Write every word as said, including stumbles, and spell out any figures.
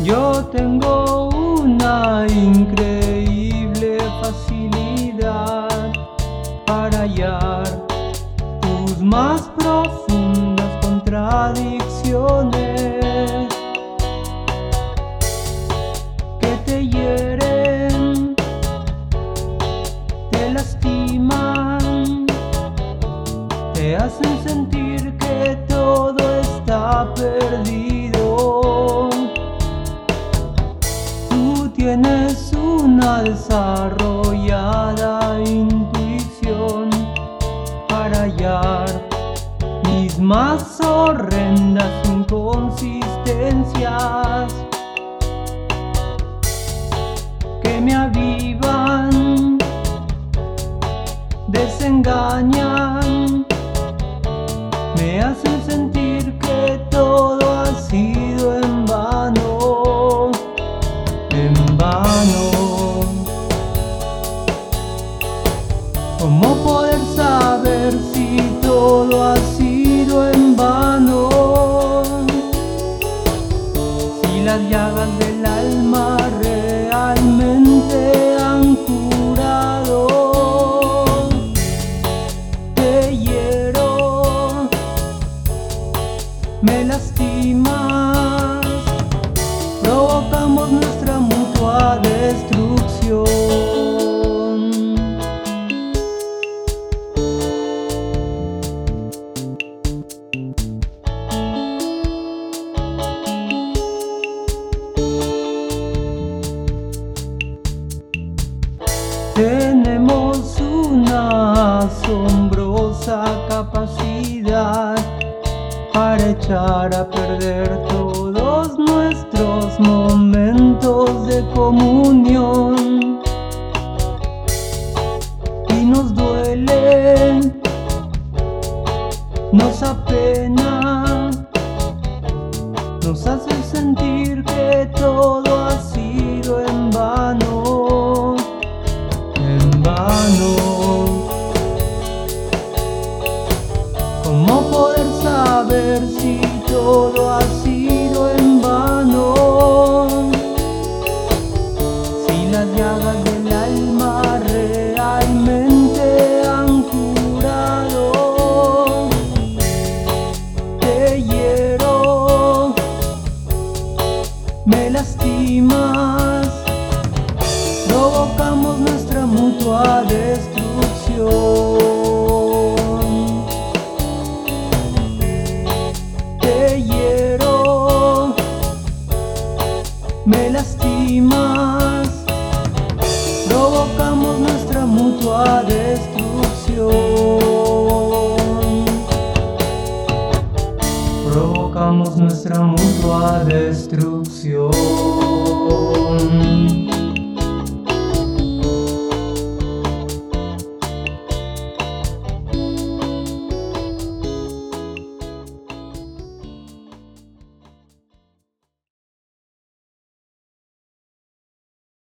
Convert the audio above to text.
Yo tengo una increíble facilidad para hallar tus más profundas contradicciones que te hieren, te lastiman, te hacen sentir que todo está perdido. Tú tienes una desarrollada intuición para hallar mis más horrendas inconsistencias que me avivan, desengañan, me hacen sentir que todo ha sido en vano, en vano. ¿Cómo poder saber si todo ha sido en vano? Si las llagas del alma realmente han curado. Te hiero, me lastimas, provocamos nuestra mutua destrucción. Tenemos una asombrosa capacidad para echar a perder todos nuestros momentos de comunión. Y nos duele, nos apena, nos hace sentir que todo ha sido en vano, en vano. ¿Cómo poder saber si todo ha sido en vano? Si las llagas del alma realmente han curado. Te hiero, me lastimas, provocamos nuestra mutua destrucción. Te hiero, me lastimas, provocamos nuestra mutua destrucción. Provocamos nuestra mutua destrucción.